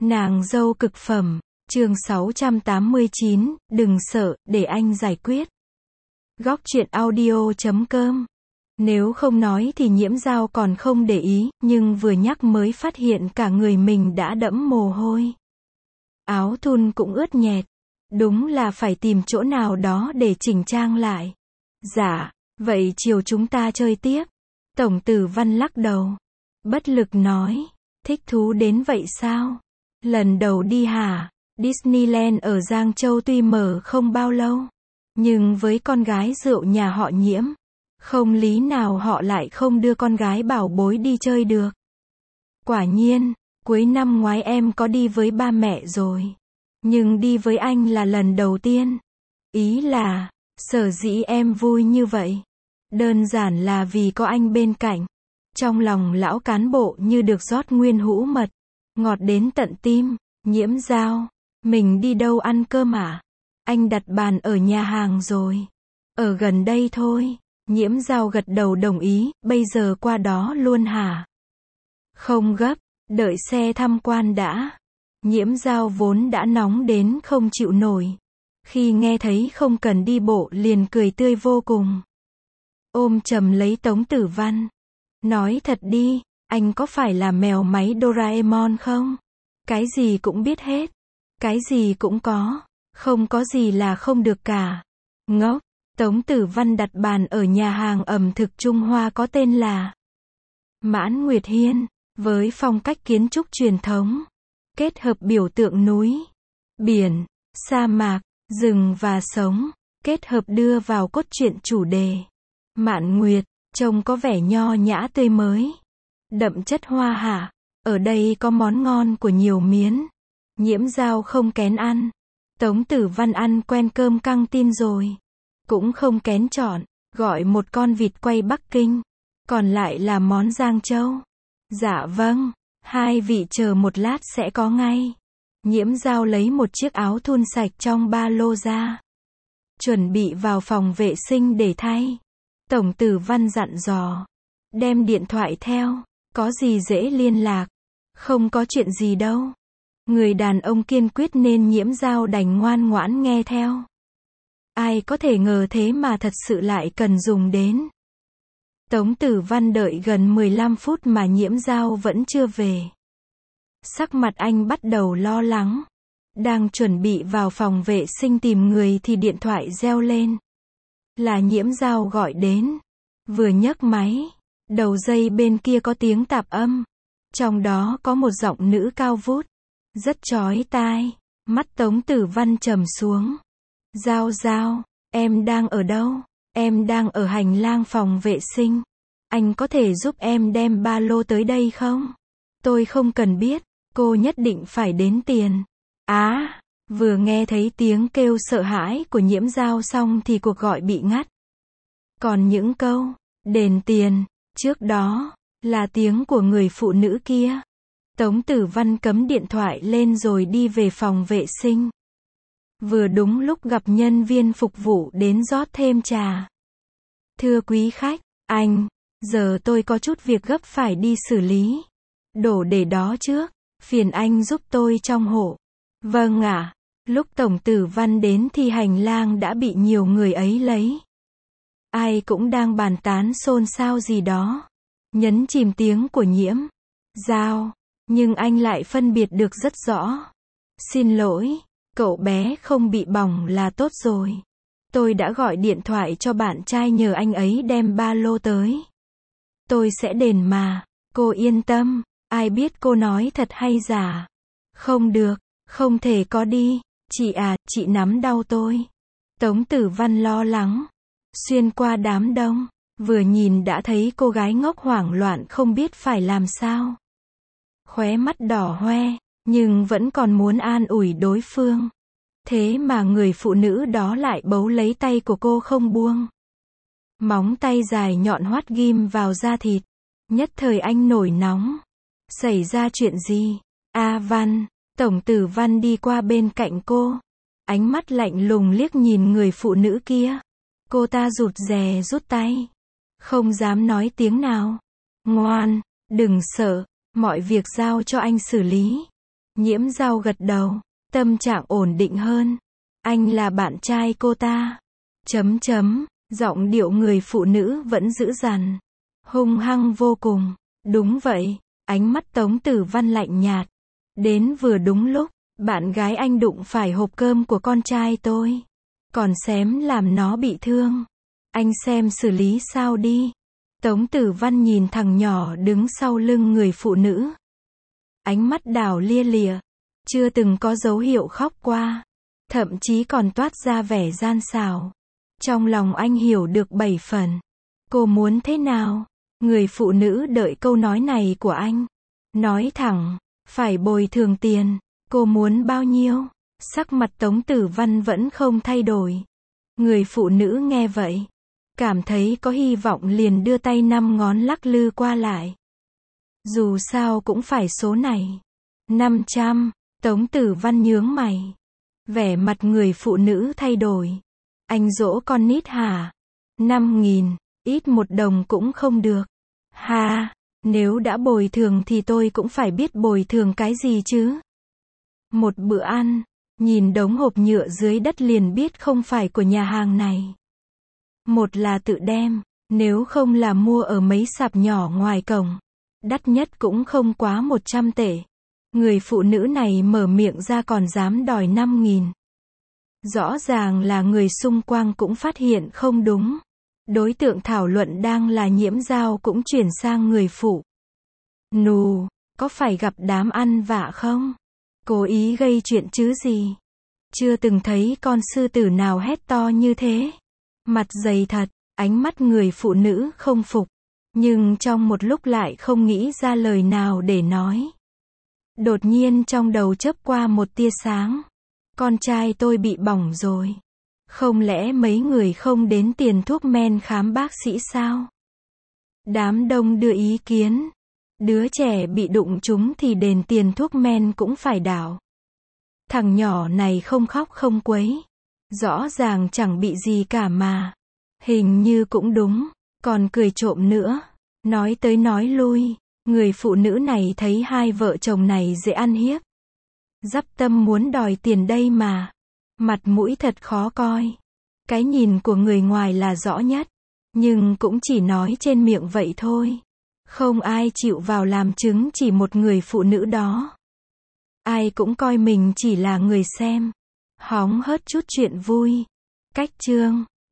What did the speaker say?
Nàng dâu cực phẩm, chương 689, đừng sợ, để anh giải quyết. Góc truyện audio.com. Nếu không nói thì Nhiễm Dao còn không để ý, nhưng vừa nhắc mới phát hiện cả người mình đã đẫm mồ hôi. Áo thun cũng ướt nhẹp. Đúng là phải tìm chỗ nào đó để chỉnh trang lại. Dạ, vậy chiều chúng ta chơi tiếp. Tổng Tử Văn lắc đầu. Bất lực nói, thích thú đến vậy sao? Lần đầu đi hả? Disneyland ở Giang Châu tuy mở không bao lâu, nhưng với con gái rượu nhà họ Nhiễm, không lý nào họ lại không đưa con gái bảo bối đi chơi được. Quả nhiên, cuối năm ngoái em có đi với ba mẹ rồi, nhưng đi với anh là lần đầu tiên. Ý là, sở dĩ em vui như vậy, đơn giản là vì có anh bên cạnh. Trong lòng lão cán bộ như được rót nguyên hũ mật, ngọt đến tận tim. Nhiễm Dao, mình đi đâu ăn cơm à? Anh đặt bàn ở nhà hàng rồi. Ở gần đây thôi. Nhiễm Dao gật đầu đồng ý, bây giờ qua đó luôn hả? Không gấp, đợi xe tham quan đã. Nhiễm Dao vốn đã nóng đến không chịu nổi. Khi nghe thấy không cần đi bộ liền cười tươi vô cùng. Ôm chầm lấy Tống Tử Văn. Nói thật đi, anh có phải là mèo máy Doraemon không? Cái gì cũng biết hết. Cái gì cũng có. Không có gì là không được cả. Ngốc. Tống Tử Văn đặt bàn ở nhà hàng ẩm thực Trung Hoa có tên là Mãn Nguyệt Hiên, với phong cách kiến trúc truyền thống, kết hợp biểu tượng núi, biển, sa mạc, rừng và sống, kết hợp đưa vào cốt truyện chủ đề. Mạn Nguyệt, trông có vẻ nho nhã tươi mới, đậm chất hoa hạ. Ở đây có món ngon của nhiều miến. Nhiễm Dao không kén ăn. Tống Tử Văn ăn quen cơm căng tin rồi, cũng không kén chọn, gọi một con vịt quay Bắc Kinh, còn lại là món Giang Châu. Dạ vâng, hai vị chờ một lát sẽ có ngay. Nhiễm Dao lấy một chiếc áo thun sạch trong ba lô ra, chuẩn bị vào phòng vệ sinh để thay. Tổng Tử Văn dặn dò, đem điện thoại theo, có gì dễ liên lạc. Không có chuyện gì đâu. Người đàn ông kiên quyết nên Nhiễm Dao đành ngoan ngoãn nghe theo. Ai có thể ngờ thế mà thật sự lại cần dùng đến. Tống Tử Văn đợi gần 15 phút mà Nhiễm Dao vẫn chưa về. Sắc mặt anh bắt đầu lo lắng. Đang chuẩn bị vào phòng vệ sinh tìm người thì điện thoại reo lên. Là Nhiễm Dao gọi đến. Vừa nhấc máy, đầu dây bên kia có tiếng tạp âm. Trong đó có một giọng nữ cao vút, rất chói tai. Mắt Tống Tử Văn trầm xuống. Dao Dao, em đang ở đâu? Em đang ở hành lang phòng vệ sinh. Anh có thể giúp em đem ba lô tới đây không? Tôi không cần biết, cô nhất định phải đến tiền. Á, vừa nghe thấy tiếng kêu sợ hãi của Nhiễm Dao xong thì cuộc gọi bị ngắt. Còn những câu, đền tiền, trước đó, là tiếng của người phụ nữ kia. Tống Tử Văn cắm điện thoại lên rồi đi về phòng vệ sinh. Vừa đúng lúc gặp nhân viên phục vụ đến rót thêm trà. Thưa quý khách, giờ tôi có chút việc gấp phải đi xử lý. Đổ để đó trước, phiền anh giúp tôi trong hộ. Vâng ạ. Lúc Tổng Tử Văn đến thì hành lang đã bị nhiều người ấy lấy. Ai cũng đang bàn tán xôn xao gì đó. Nhấn chìm tiếng của Nhiễm Dao, nhưng anh lại phân biệt được rất rõ. Xin lỗi, cậu bé không bị bỏng là tốt rồi. Tôi đã gọi điện thoại cho bạn trai nhờ anh ấy đem ba lô tới. Tôi sẽ đền mà, cô yên tâm. Ai biết cô nói thật hay giả? Không được, không thể có đi. Chị à, chị nắm đau tôi. Tống Tử Văn lo lắng. Xuyên qua đám đông, vừa nhìn đã thấy cô gái ngốc hoảng loạn không biết phải làm sao. Khóe mắt đỏ hoe, nhưng vẫn còn muốn an ủi đối phương. Thế mà người phụ nữ đó lại bấu lấy tay của cô không buông. Móng tay dài nhọn hoắt ghim vào da thịt. Nhất thời anh nổi nóng. Xảy ra chuyện gì? A Văn, Tổng Tử Văn đi qua bên cạnh cô. Ánh mắt lạnh lùng liếc nhìn người phụ nữ kia. Cô ta rụt rè rút tay. Không dám nói tiếng nào. Ngoan, đừng sợ, mọi việc giao cho anh xử lý. Nhiễm Dao gật đầu, tâm trạng ổn định hơn. Anh là bạn trai cô ta. Giọng điệu người phụ nữ vẫn dữ dằn, hung hăng vô cùng. Đúng vậy, ánh mắt Tống Tử Văn lạnh nhạt. Đến vừa đúng lúc, bạn gái anh đụng phải hộp cơm của con trai tôi. Còn xém làm nó bị thương. Anh xem xử lý sao đi. Tống Tử Văn nhìn thằng nhỏ đứng sau lưng người phụ nữ. Ánh mắt đảo lia lịa. Chưa từng có dấu hiệu khóc qua. Thậm chí còn toát ra vẻ gian xảo. Trong lòng anh hiểu được 7 phần. Cô muốn thế nào? Người phụ nữ đợi câu nói này của anh. Nói thẳng, phải bồi thường tiền. Cô muốn bao nhiêu? Sắc mặt Tống Tử Văn vẫn không thay đổi. Người phụ nữ nghe vậy, cảm thấy có hy vọng liền đưa tay 5 ngón lắc lư qua lại. Dù sao cũng phải số này. 500, Tống Tử Văn nhướng mày. Vẻ mặt người phụ nữ thay đổi. Anh dỗ con nít hả? 5.000, ít 1 đồng cũng không được. Ha, nếu đã bồi thường thì tôi cũng phải biết bồi thường cái gì chứ. Một bữa ăn, nhìn đống hộp nhựa dưới đất liền biết không phải của nhà hàng này. Một là tự đem, nếu không là mua ở mấy sạp nhỏ ngoài cổng. Đắt nhất cũng không quá 100 tệ. Người phụ nữ này mở miệng ra còn dám đòi 5.000. Rõ ràng là người xung quanh cũng phát hiện không đúng. Đối tượng thảo luận đang là Nhiễm Dao cũng chuyển sang người phụ. Nù, có phải gặp đám ăn vạ không? Cố ý gây chuyện chứ gì? Chưa từng thấy con sư tử nào hét to như thế. Mặt dày thật, ánh mắt người phụ nữ không phục. Nhưng trong một lúc lại không nghĩ ra lời nào để nói. Đột nhiên trong đầu chớp qua một tia sáng. Con trai tôi bị bỏng rồi. Không lẽ mấy người không đến tiền thuốc men khám bác sĩ sao? Đám đông đưa ý kiến. Đứa trẻ bị đụng trúng thì đền tiền thuốc men cũng phải đảo. Thằng nhỏ này không khóc không quấy. Rõ ràng chẳng bị gì cả mà. Hình như cũng đúng. Còn cười trộm nữa. Nói tới nói lui. Người phụ nữ này thấy hai vợ chồng này dễ ăn hiếp. Dắp tâm muốn đòi tiền đây mà. Mặt mũi thật khó coi. Cái nhìn của người ngoài là rõ nhất. Nhưng cũng chỉ nói trên miệng vậy thôi. Không ai chịu vào làm chứng chỉ một người phụ nữ đó. Ai cũng coi mình chỉ là người xem. Hóng hớt chút chuyện vui. Cách chương